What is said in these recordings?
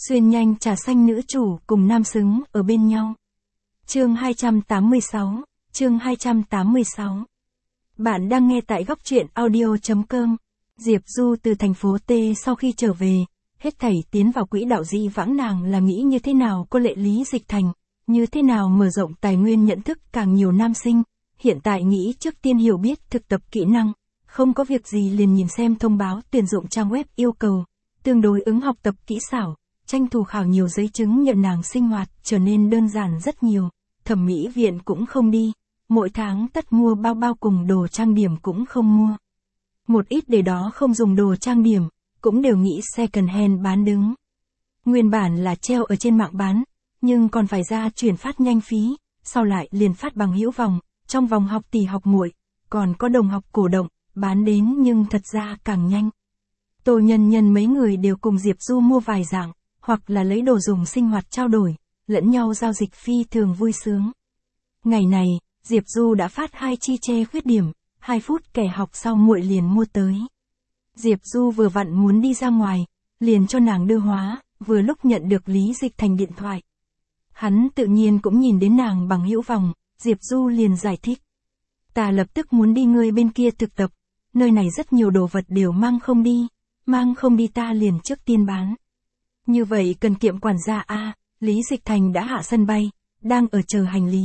Xuyên nhanh trà xanh nữ chủ cùng nam xứng ở bên nhau. Chương 286, chương 286. Bạn đang nghe tại góc truyện audio.com. Diệp Du từ thành phố T sau khi trở về, hết thảy tiến vào quỹ đạo dĩ vãng. Nàng là nghĩ như thế nào cô lệ Lý Dịch Thành, như thế nào mở rộng tài nguyên nhận thức càng nhiều nam sinh, hiện tại nghĩ trước tiên hiểu biết thực tập kỹ năng, không có việc gì liền nhìn xem thông báo tuyển dụng trang web yêu cầu, tương đối ứng học tập kỹ xảo, tranh thủ khảo nhiều giấy chứng nhận. Nàng sinh hoạt trở nên đơn giản rất nhiều, thẩm mỹ viện cũng không đi, mỗi tháng tất mua bao bao cùng đồ trang điểm cũng không mua. Một ít để đó không dùng đồ trang điểm, cũng đều nghĩ second hand bán đứng. Nguyên bản là treo ở trên mạng bán, nhưng còn phải ra chuyển phát nhanh phí, sau lại liền phát bằng hữu vòng, trong vòng học tỷ học muội, còn có đồng học cổ động, bán đến nhưng thật ra càng nhanh. Tô Nhân Nhân mấy người đều cùng Diệp Du mua vài dạng, hoặc là lấy đồ dùng sinh hoạt trao đổi, lẫn nhau giao dịch phi thường vui sướng. Ngày này, Diệp Du đã phát 2 chi che khuyết điểm, 2 phút kẻ học sau muội liền mua tới. Diệp Du vừa vặn muốn đi ra ngoài, liền cho nàng đưa hóa, vừa lúc nhận được Lý Dịch Thành điện thoại. Hắn tự nhiên cũng nhìn đến nàng bằng hữu vòng, Diệp Du liền giải thích. Ta lập tức muốn đi ngươi bên kia thực tập, nơi này rất nhiều đồ vật đều mang không đi ta liền trước tiên bán. Như vậy cần kiệm quản gia a. Lý Dịch Thành đã hạ sân bay, đang ở chờ hành lý.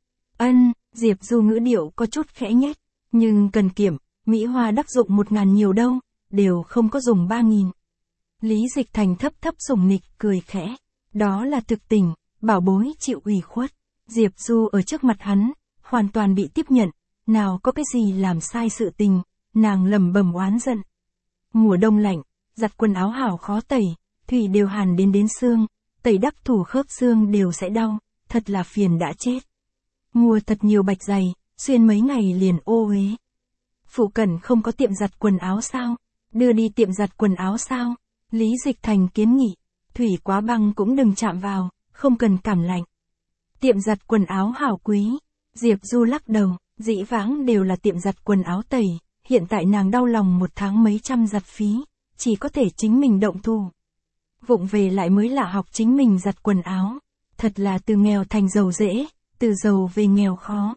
Ân, Diệp Du ngữ điệu có chút khẽ nhếch, nhưng cần kiệm, Mỹ Hoa đắc dụng 1.000 nhiều đâu, đều không có dùng 3.000. Lý Dịch Thành thấp thấp sủng nịch cười khẽ, đó là thực tình, bảo bối chịu ủy khuất. Diệp Du ở trước mặt hắn, hoàn toàn bị tiếp nhận, nào có cái gì làm sai sự tình, nàng lẩm bẩm oán giận. Mùa đông lạnh, giặt quần áo hảo khó tẩy, thủy đều hàn đến xương, tẩy đắc thủ khớp xương đều sẽ đau, thật là phiền đã chết. Mua thật nhiều bạch giày, xuyên mấy ngày liền ô uế. Phụ cận không có tiệm giặt quần áo sao? Đưa đi tiệm giặt quần áo sao? Lý Dịch Thành kiến nghị, thủy quá băng cũng đừng chạm vào, không cần cảm lạnh. Tiệm giặt quần áo hảo quý. Diệp Du lắc đầu, dĩ vãng đều là tiệm giặt quần áo tẩy, hiện tại nàng đau lòng một tháng mấy trăm giặt phí, chỉ có thể chính mình động thủ. Vụng về lại mới lạ học chính mình giặt quần áo, thật là từ nghèo thành giàu dễ, từ giàu về nghèo khó.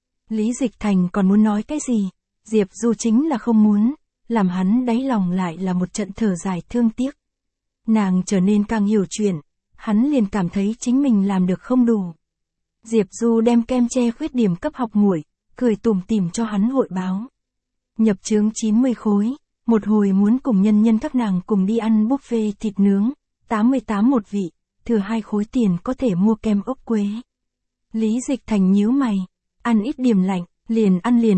Lý Dịch Thành còn muốn nói cái gì, Diệp Du chính là không muốn, làm hắn đáy lòng lại là một trận thở dài thương tiếc. Nàng trở nên càng hiểu chuyện, hắn liền cảm thấy chính mình làm được không đủ. Diệp Du đem kem che khuyết điểm cấp học muội, cười tủm tỉm cho hắn hội báo. Nhập chướng 90 khối, một hồi muốn cùng nhân nhân các nàng cùng đi ăn buffet thịt nướng, 88 một vị, thừa 2 khối tiền có thể mua kem ốc quế. Lý Dịch Thành nhíu mày, ăn ít điểm lạnh, liền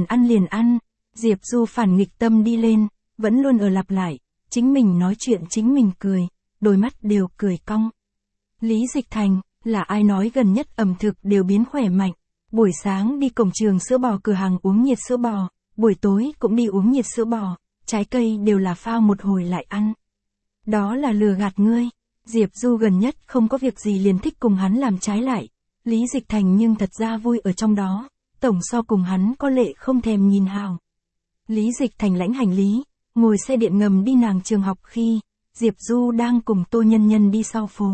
ăn. Diệp Du phản nghịch tâm đi lên, vẫn luôn ở lặp lại, chính mình nói chuyện chính mình cười, đôi mắt đều cười cong. Lý Dịch Thành, là ai nói gần nhất ẩm thực đều biến khỏe mạnh, buổi sáng đi cổng trường sữa bò cửa hàng uống nhiệt sữa bò, buổi tối cũng đi uống nhiệt sữa bò, trái cây đều là phao một hồi lại ăn. Đó là lừa gạt ngươi. Diệp Du gần nhất không có việc gì liền thích cùng hắn làm trái lại. Lý Dịch Thành nhưng thật ra vui ở trong đó, tổng so cùng hắn có lệ không thèm nhìn hào. Lý Dịch Thành lãnh hành lý, ngồi xe điện ngầm đi nàng trường học khi, Diệp Du đang cùng Tô Nhân Nhân đi sau phố.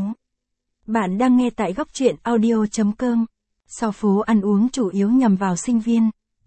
Bạn đang nghe tại góc truyện audio.com. Sau phố ăn uống chủ yếu nhằm vào sinh viên,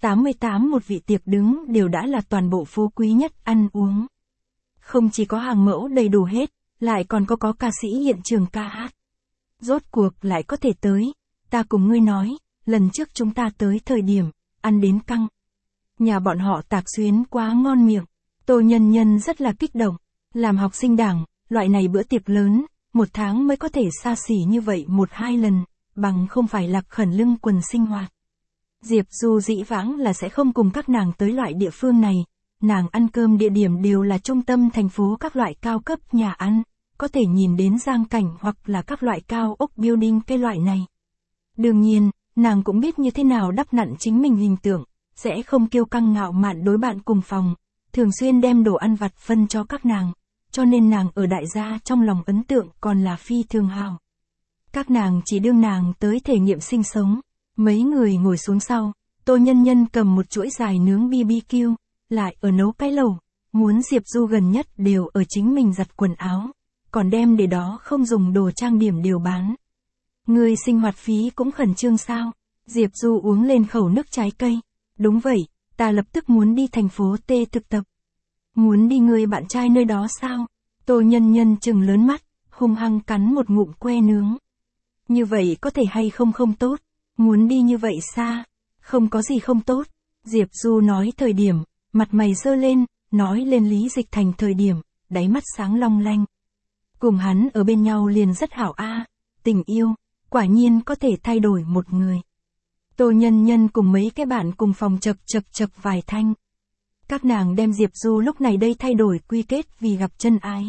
88 một vị tiệc đứng đều đã là toàn bộ phố quý nhất ăn uống. Không chỉ có hàng mẫu đầy đủ hết, lại còn có ca sĩ hiện trường ca hát. Rốt cuộc lại có thể tới, ta cùng ngươi nói, lần trước chúng ta tới thời điểm, ăn đến căng. Nhà bọn họ tạc xuyến quá ngon miệng, Tô Nhân Nhân rất là kích động, làm học sinh đảng, loại này bữa tiệc lớn, một tháng mới có thể xa xỉ như vậy 1-2 lần, bằng không phải lạc khẩn lưng quần sinh hoạt. Diệp Du dĩ vãng là sẽ không cùng các nàng tới loại địa phương này, nàng ăn cơm địa điểm đều là trung tâm thành phố các loại cao cấp nhà ăn, có thể nhìn đến giang cảnh hoặc là các loại cao ốc building cái loại này. Đương nhiên, nàng cũng biết như thế nào đắp nặn chính mình hình tượng, sẽ không kiêu căng ngạo mạn đối bạn cùng phòng, thường xuyên đem đồ ăn vặt phân cho các nàng, cho nên nàng ở đại gia trong lòng ấn tượng còn là phi thường hào. Các nàng chỉ đương nàng tới thể nghiệm sinh sống, mấy người ngồi xuống sau, Tô Nhân Nhân cầm một chuỗi dài nướng BBQ, lại ở nấu cái lẩu, muốn Diệp Du gần nhất đều ở chính mình giặt quần áo, còn đem để đó không dùng đồ trang điểm đều bán. Ngươi sinh hoạt phí cũng khẩn trương sao? Diệp Du uống lên khẩu nước trái cây. Đúng vậy, ta lập tức muốn đi thành phố T thực tập. Muốn đi người bạn trai nơi đó sao? Tô Nhân Nhân trừng lớn mắt, hung hăng cắn một ngụm que nướng. Như vậy có thể hay không không tốt? Muốn đi như vậy xa? Không có gì không tốt. Diệp Du nói thời điểm, mặt mày giơ lên, nói lên Lý Dịch Thành thời điểm, đáy mắt sáng long lanh. Cùng hắn ở bên nhau liền rất hảo a, tình yêu, quả nhiên có thể thay đổi một người. Tô Nhân Nhân cùng mấy cái bạn cùng phòng chập vài thanh. Các nàng đem Diệp Du lúc này đây thay đổi quy kết vì gặp chân ái.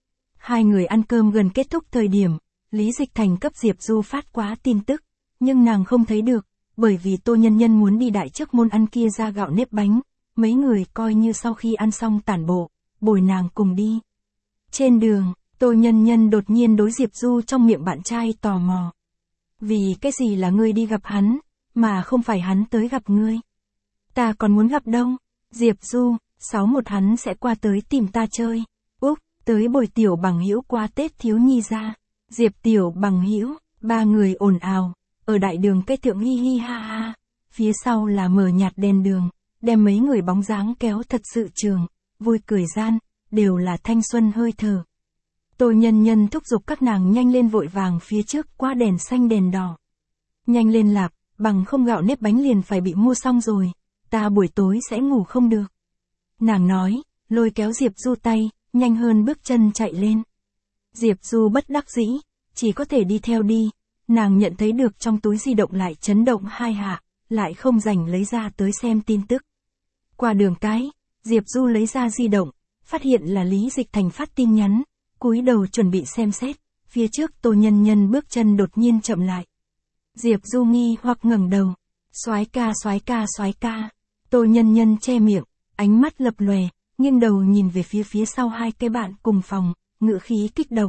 Hai người ăn cơm gần kết thúc thời điểm, Lý Dịch Thành cấp Diệp Du phát quá tin tức, nhưng nàng không thấy được, bởi vì Tô Nhân Nhân muốn đi đại trước môn ăn kia ra gạo nếp bánh, mấy người coi như sau khi ăn xong tản bộ, bồi nàng cùng đi. Trên đường, Tô Nhân Nhân đột nhiên đối Diệp Du trong miệng bạn trai tò mò. Vì cái gì là ngươi đi gặp hắn, mà không phải hắn tới gặp ngươi? Ta còn muốn gặp đâu? Diệp Du, 61 hắn sẽ qua tới tìm ta chơi. Úc, tới bồi Tiểu Bằng Hữu qua Tết thiếu nhi ra. Diệp Tiểu Bằng Hữu, ba người ồn ào, ở đại đường cây thượng hi hi ha ha. Phía sau là mờ nhạt đèn đường, đem mấy người bóng dáng kéo thật sự trường, vui cười gian, đều là thanh xuân hơi thở. Tô Nhân Nhân thúc giục các nàng nhanh lên vội vàng phía trước qua đèn xanh đèn đỏ. Nhanh lên lạp, bằng không gạo nếp bánh liền phải bị mua xong rồi, ta buổi tối sẽ ngủ không được. Nàng nói, lôi kéo Diệp Du tay, nhanh hơn bước chân chạy lên. Diệp Du bất đắc dĩ, chỉ có thể đi theo đi, nàng nhận thấy được trong túi di động lại chấn động hai hạ, lại không rảnh lấy ra tới xem tin tức. Qua đường cái, Diệp Du lấy ra di động, phát hiện là Lý Dịch Thành phát tin nhắn, cúi đầu chuẩn bị xem xét, phía trước Tô Nhân Nhân bước chân đột nhiên chậm lại. Diệp Du nghi hoặc ngẩng đầu, soái ca. Tô Nhân Nhân che miệng, ánh mắt lập lòe, nghiêng đầu nhìn về phía sau hai cái bạn cùng phòng, ngữ khí kích động.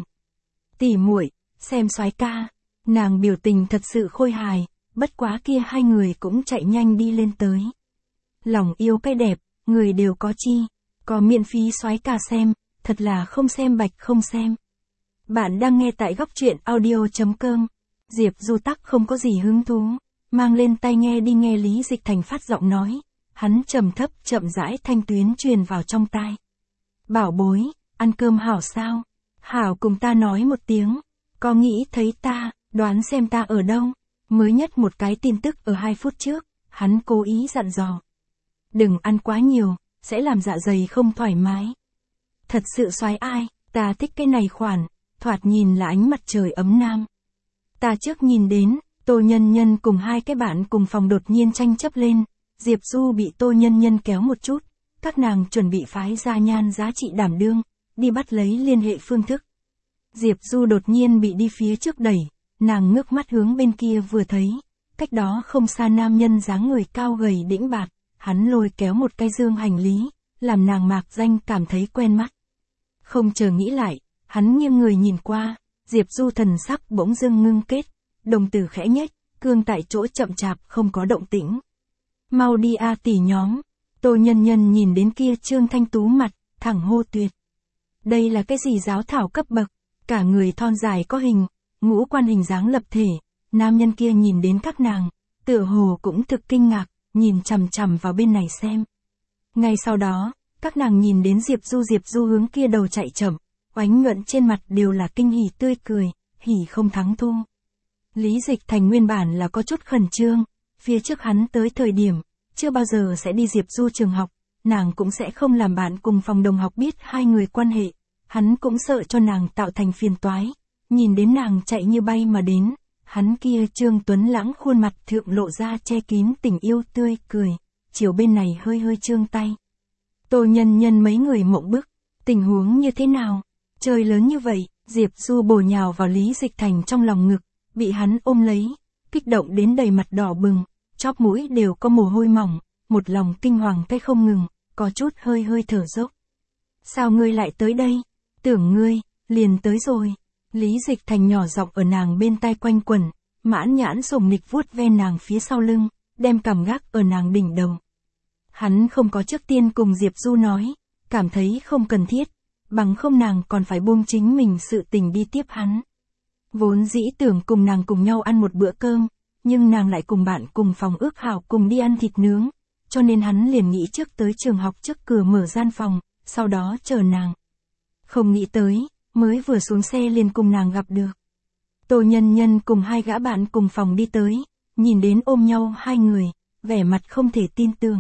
Tỷ muội, xem soái ca. Nàng biểu tình thật sự khôi hài, bất quá kia hai người cũng chạy nhanh đi lên tới. Lòng yêu cái đẹp, người đều có chi, có miễn phí soái ca xem, thật là không xem bạch không xem. Bạn đang nghe tại góc truyện audio.com. Diệp Du tắc không có gì hứng thú, mang lên tai nghe đi nghe Lý Dịch Thành phát giọng nói, hắn trầm thấp chậm rãi thanh tuyến truyền vào trong tai. Bảo bối, ăn cơm hảo sao? Hảo cùng ta nói một tiếng, có nghĩ thấy ta, đoán xem ta ở đâu? Mới nhất một cái tin tức ở 2 phút trước, hắn cố ý dặn dò. Đừng ăn quá nhiều, sẽ làm dạ dày không thoải mái. Thật sự soái ai, ta thích cái này khoản, thoạt nhìn là ánh mặt trời ấm nam. Ta trước nhìn đến, Tô Nhân Nhân cùng hai cái bạn cùng phòng đột nhiên tranh chấp lên, Diệp Du bị Tô Nhân Nhân kéo một chút, các nàng chuẩn bị phái ra nhan giá trị đảm đương, đi bắt lấy liên hệ phương thức. Diệp Du đột nhiên bị đi phía trước đẩy, nàng ngước mắt hướng bên kia vừa thấy, cách đó không xa nam nhân dáng người cao gầy đĩnh bạt, hắn lôi kéo một cái dương hành lý, làm nàng mạc danh cảm thấy quen mắt. Không chờ nghĩ lại, hắn nghiêng người nhìn qua, Diệp Du thần sắc bỗng dưng ngưng kết, đồng tử khẽ nhếch, cương tại chỗ chậm chạp không có động tĩnh. Mau đi a tỷ nhóm. Tô Nhân Nhân nhìn đến kia trương thanh tú mặt, thẳng hô tuyệt. Đây là cái gì giáo thảo cấp bậc, cả người thon dài có hình, ngũ quan hình dáng lập thể, nam nhân kia nhìn đến các nàng, tựa hồ cũng thực kinh ngạc, nhìn chằm chằm vào bên này xem. Ngay sau đó, các nàng nhìn đến Diệp Du hướng kia đầu chạy chậm, oánh nhuận trên mặt đều là kinh hỉ tươi cười, hỉ không thắng thua. Lý Dịch Thành nguyên bản là có chút khẩn trương, phía trước hắn tới thời điểm, chưa bao giờ sẽ đi Diệp Du trường học, nàng cũng sẽ không làm bạn cùng phòng đồng học biết hai người quan hệ, hắn cũng sợ cho nàng tạo thành phiền toái, nhìn đến nàng chạy như bay mà đến, hắn kia trương tuấn lãng khuôn mặt thượng lộ ra che kín tình yêu tươi cười, chiều bên này hơi hơi trương tay. Tô Nhân Nhân mấy người mộng bức, tình huống như thế nào? Trời lớn như vậy, Diệp Du bổ nhào vào Lý Dịch Thành trong lòng ngực, bị hắn ôm lấy, kích động đến đầy mặt đỏ bừng, chóp mũi đều có mồ hôi mỏng, một lòng kinh hoàng cái không ngừng, có chút hơi hơi thở dốc. Sao ngươi lại tới đây? Tưởng ngươi, liền tới rồi. Lý Dịch Thành nhỏ giọng ở nàng bên tai quanh quẩn, mãn nhãn sủng nịch vuốt ve nàng phía sau lưng, đem cằm gác ở nàng đỉnh đầu. Hắn không có trước tiên cùng Diệp Du nói, cảm thấy không cần thiết, bằng không nàng còn phải buông chính mình sự tình đi tiếp hắn. Vốn dĩ tưởng cùng nàng cùng nhau ăn một bữa cơm, nhưng nàng lại cùng bạn cùng phòng ước hảo cùng đi ăn thịt nướng, cho nên hắn liền nghĩ trước tới trường học trước cửa mở gian phòng, sau đó chờ nàng. Không nghĩ tới, mới vừa xuống xe liền cùng nàng gặp được. Tô Nhân Nhân cùng hai gã bạn cùng phòng đi tới, nhìn đến ôm nhau hai người, vẻ mặt không thể tin tưởng.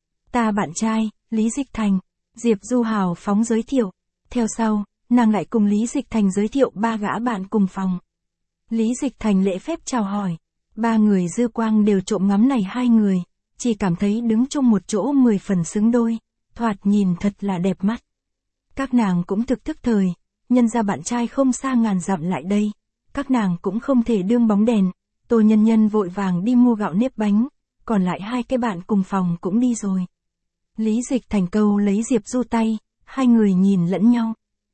Ta bạn trai, Lý Dịch Thành, Diệp Du hào phóng giới thiệu. Theo sau, nàng lại cùng Lý Dịch Thành giới thiệu ba gã bạn cùng phòng. Lý Dịch Thành lễ phép chào hỏi, ba người dư quang đều trộm ngắm này hai người, chỉ cảm thấy đứng chung một chỗ 10 phần xứng đôi, thoạt nhìn thật là đẹp mắt. Các nàng cũng thực thức thời, nhân ra bạn trai không xa ngàn dặm lại đây, các nàng cũng không thể đương bóng đèn. Tô Nhân Nhân vội vàng đi mua gạo nếp bánh, còn lại hai cái bạn cùng phòng cũng đi rồi. Lý Dịch Thành câu lấy Diệp Du tay, hai người nhìn lẫn nhau.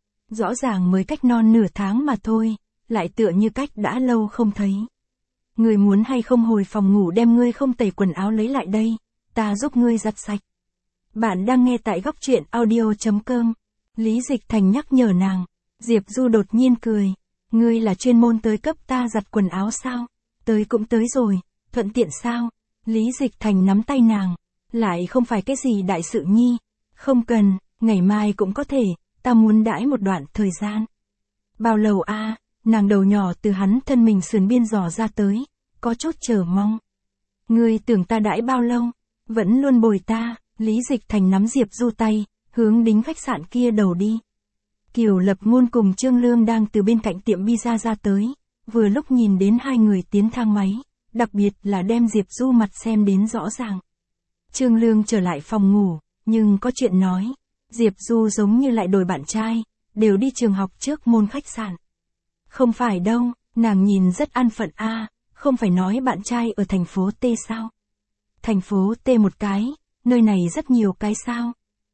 Rõ ràng mới cách non nửa tháng mà thôi, lại tựa như cách đã lâu không thấy. Ngươi muốn hay không hồi phòng ngủ đem ngươi không tẩy quần áo lấy lại đây, ta giúp ngươi giặt sạch. Bạn đang nghe tại góc truyện audio.com. Lý Dịch Thành nhắc nhở nàng. Diệp Du đột nhiên cười. Ngươi là chuyên môn tới cấp ta giặt quần áo sao? Tới cũng tới rồi, thuận tiện sao? Lý Dịch Thành nắm tay nàng. Lại không phải cái gì đại sự nhi. Không cần, ngày mai cũng có thể, ta muốn đãi một đoạn thời gian. Bao lâu a? Nàng đầu nhỏ từ hắn thân mình sườn biên dò ra tới, có chút chờ mong. Ngươi tưởng ta đãi bao lâu? Vẫn luôn bồi ta. Lý Dịch Thành nắm Diệp Du tay, hướng đính khách sạn kia đầu đi. Kiều Lập Ngôn cùng Trương Lương đang từ bên cạnh tiệm pizza ra tới, vừa lúc nhìn đến hai người tiến thang máy, đặc biệt là đem Diệp Du mặt xem đến rõ ràng. Trương Lương trở lại phòng ngủ, nhưng có chuyện nói, Diệp Du giống như lại đổi bạn trai, đều đi trường học trước môn khách sạn. Không phải đâu, nàng nhìn rất an phận a, không phải nói bạn trai ở thành phố T sao? Thành phố T một cái, nơi này rất nhiều cái sao?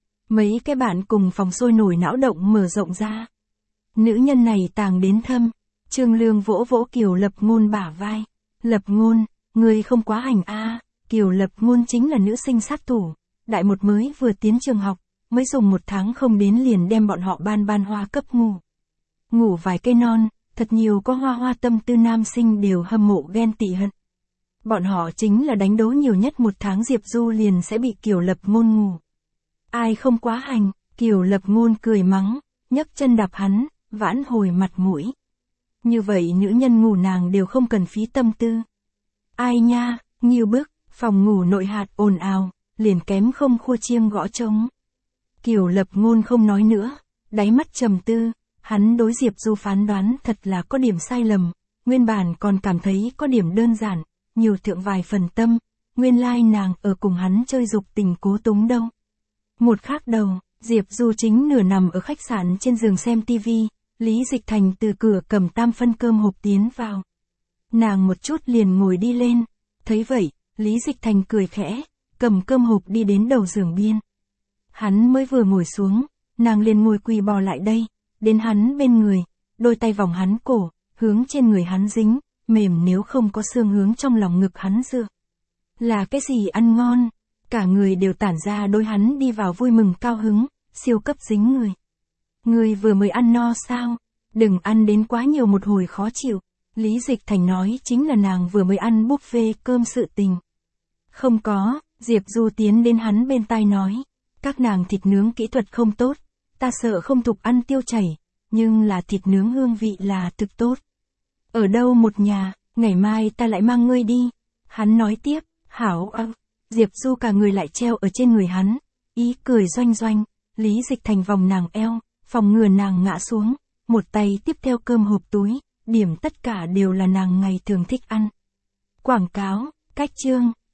Mấy cái bạn cùng phòng sôi nổi não động mở rộng ra. Nữ nhân này tàng đến thâm. Trương Lương vỗ vỗ Kiều Lập Ngôn bả vai. Lập Ngôn, người không quá hành a. Kiều Lập Ngôn chính là nữ sinh sát thủ. Đại một mới vừa tiến trường học, mới dùng 1 tháng không đến liền đem bọn họ ban hoa cấp ngủ. Ngủ vài cây non, thật nhiều có hoa tâm tư nam sinh đều hâm mộ ghen tị hận. Bọn họ chính là đánh đố nhiều nhất 1 tháng Diệp Du liền sẽ bị Kiều Lập Ngôn ngủ. Ai không quá hành, Kiều Lập Ngôn cười mắng, nhấc chân đạp hắn, vãn hồi mặt mũi. Như vậy nữ nhân ngủ nàng đều không cần phí tâm tư. Ai nha, nghiêu bức, phòng ngủ nội hạt ồn ào, liền kém không khua chiêng gõ trống. Kiều Lập Ngôn không nói nữa, đáy mắt trầm tư, hắn đối Diệp Du phán đoán thật là có điểm sai lầm, nguyên bản còn cảm thấy có điểm đơn giản, nhiều thượng vài phần tâm, nguyên lai nàng ở cùng hắn chơi dục tình cố túng đâu. Một khác đầu, Diệp Du chính nửa nằm ở khách sạn trên giường xem tivi, Lý Dịch Thành từ cửa cầm 3 phân cơm hộp tiến vào. Nàng một chút liền ngồi đi lên, thấy vậy, Lý Dịch Thành cười khẽ, cầm cơm hộp đi đến đầu giường biên. Hắn mới vừa ngồi xuống, nàng liền ngồi quỳ bò lại đây, đến hắn bên người, đôi tay vòng hắn cổ, hướng trên người hắn dính, mềm nếu không có xương hướng trong lòng ngực hắn dựa. Là cái gì ăn ngon? Cả người đều tản ra đôi hắn đi vào vui mừng cao hứng, siêu cấp dính người. Người vừa mới ăn no sao? Đừng ăn đến quá nhiều một hồi khó chịu. Lý Dịch Thành nói chính là nàng vừa mới ăn buffet cơm sự tình. Không có, Diệp Du tiến đến hắn bên tai nói. Các nàng thịt nướng kỹ thuật không tốt, ta sợ không thục ăn tiêu chảy, nhưng là thịt nướng hương vị là thực tốt. Ở đâu một nhà, ngày mai ta lại mang ngươi đi. Hắn nói tiếp, hảo ơ. Diệp Du cả người lại treo ở trên người hắn, ý cười doanh doanh, Lý Dịch Thành vòng nàng eo, phòng ngừa nàng ngã xuống, một tay tiếp theo cơm hộp túi, điểm tất cả đều là nàng ngày thường thích ăn. Quảng cáo, cách chương.